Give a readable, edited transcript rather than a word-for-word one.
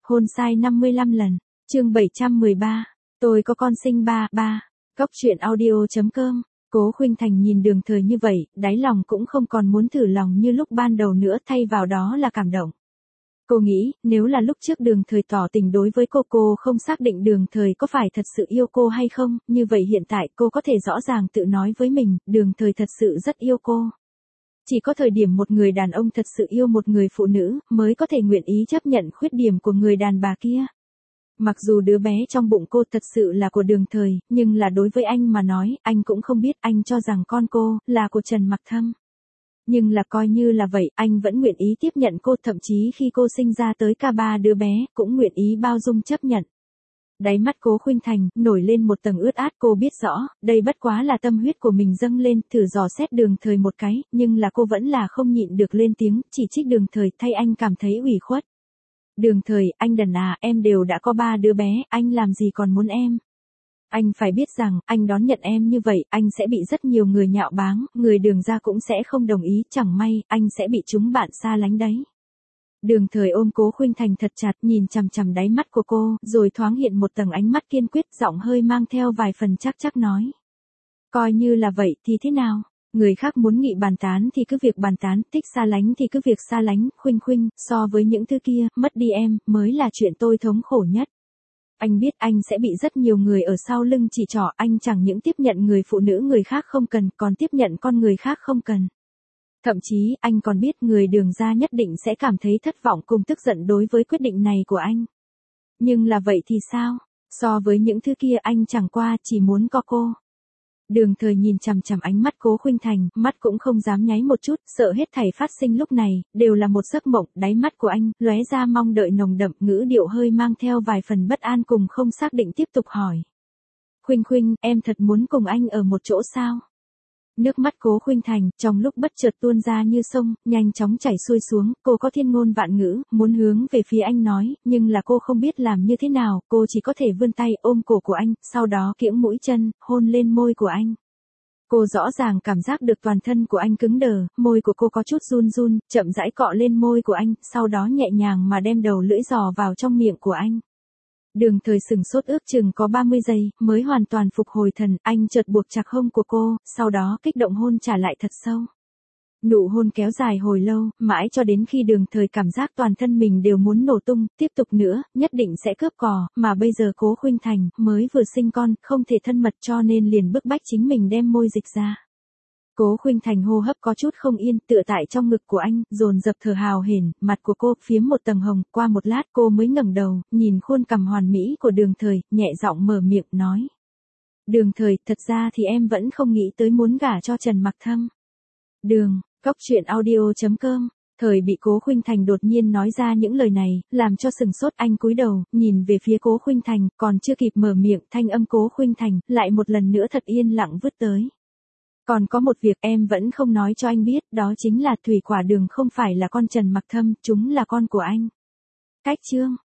Hôn sai 55 lần. Chương 713. Tôi có con sinh ba. Góc truyện audio.com. Cố Khuynh Thành nhìn Đường Thời như vậy, đáy lòng cũng không còn muốn thử lòng như lúc ban đầu nữa, thay vào đó là cảm động. Cô nghĩ, nếu là lúc trước Đường Thời tỏ tình đối với cô không xác định Đường Thời có phải thật sự yêu cô hay không, như vậy hiện tại cô có thể rõ ràng tự nói với mình, Đường Thời thật sự rất yêu cô. Chỉ có thời điểm một người đàn ông thật sự yêu một người phụ nữ, mới có thể nguyện ý chấp nhận khuyết điểm của người đàn bà kia. Mặc dù đứa bé trong bụng cô thật sự là của Đường Thời, nhưng là đối với anh mà nói, anh cũng không biết, anh cho rằng con cô là của Trần Mặc Thâm. Nhưng là coi như là vậy, anh vẫn nguyện ý tiếp nhận cô, thậm chí khi cô sinh ra tới cả 3 đứa bé, cũng nguyện ý bao dung chấp nhận. Đáy mắt Cố Khuynh Thành nổi lên một tầng ướt át, cô biết rõ, đây bất quá là tâm huyết của mình dâng lên, thử dò xét Đường Thời một cái, nhưng là cô vẫn là không nhịn được lên tiếng, chỉ trích Đường Thời, thay anh cảm thấy ủy khuất. Đường Thời, anh đần à, em đều đã có 3 đứa bé, anh làm gì còn muốn em? Anh phải biết rằng, anh đón nhận em như vậy, anh sẽ bị rất nhiều người nhạo báng, người Đường gia cũng sẽ không đồng ý, chẳng may, anh sẽ bị chúng bạn xa lánh đấy. Đường Thời ôm Cố Khuynh Thành thật chặt, nhìn chằm chằm đáy mắt của cô, rồi thoáng hiện một tầng ánh mắt kiên quyết, giọng hơi mang theo vài phần chắc nói. Coi như là vậy thì thế nào? Người khác muốn nghị bàn tán thì cứ việc bàn tán, thích xa lánh thì cứ việc xa lánh, Khuynh, so với những thứ kia, mất đi em, mới là chuyện tôi thống khổ nhất. Anh biết anh sẽ bị rất nhiều người ở sau lưng chỉ trỏ, anh chẳng những tiếp nhận người phụ nữ người khác không cần, còn tiếp nhận con người khác không cần. Thậm chí, anh còn biết người Đường gia nhất định sẽ cảm thấy thất vọng cùng tức giận đối với quyết định này của anh. Nhưng là vậy thì sao? So với những thứ kia anh chẳng qua chỉ muốn có cô. Đường Thời nhìn chằm chằm ánh mắt Cố Khuynh Thành, mắt cũng không dám nháy một chút, sợ hết thảy phát sinh lúc này, đều là một giấc mộng, đáy mắt của anh, lóe ra mong đợi nồng đậm, ngữ điệu hơi mang theo vài phần bất an cùng không xác định tiếp tục hỏi. Khuynh, em thật muốn cùng anh ở một chỗ sao? Nước mắt Cố Khuynh Thành, trong lúc bất chợt tuôn ra như sông, nhanh chóng chảy xuôi xuống, cô có thiên ngôn vạn ngữ, muốn hướng về phía anh nói, nhưng là cô không biết làm như thế nào, cô chỉ có thể vươn tay ôm cổ của anh, sau đó kiễng mũi chân, hôn lên môi của anh. Cô rõ ràng cảm giác được toàn thân của anh cứng đờ, môi của cô có chút run, chậm rãi cọ lên môi của anh, sau đó nhẹ nhàng mà đem đầu lưỡi giò vào trong miệng của anh. Đường Thời sửng sốt ước chừng có 30 giây, mới hoàn toàn phục hồi thần, anh chợt buộc chặt hông của cô, sau đó kích động hôn trả lại thật sâu. Nụ hôn kéo dài hồi lâu, mãi cho đến khi Đường Thời cảm giác toàn thân mình đều muốn nổ tung, tiếp tục nữa, nhất định sẽ cướp cò, mà bây giờ Cố Khuynh Thành, mới vừa sinh con, không thể thân mật cho nên liền bức bách chính mình đem môi dịch ra. Cố Khuynh Thành hô hấp có chút không yên, tựa tại trong ngực của anh, dồn dập thở hào hển, mặt của cô phiếm một tầng hồng, qua một lát cô mới ngẩng đầu, nhìn khuôn cằm hoàn mỹ của Đường Thời, nhẹ giọng mở miệng nói. Đường Thời, thật ra thì em vẫn không nghĩ tới muốn gả cho Trần Mặc Thâm. Góc truyện audio.com. Thời bị Cố Khuynh Thành đột nhiên nói ra những lời này, làm cho sừng sốt, anh cúi đầu, nhìn về phía Cố Khuynh Thành, còn chưa kịp mở miệng, thanh âm Cố Khuynh Thành, lại một lần nữa thật yên lặng vứt tới. Còn có một việc em vẫn không nói cho anh biết, đó chính là Thủy Quả Đường không phải là con Trần Mặc Thâm, chúng là con của anh. Cách chương.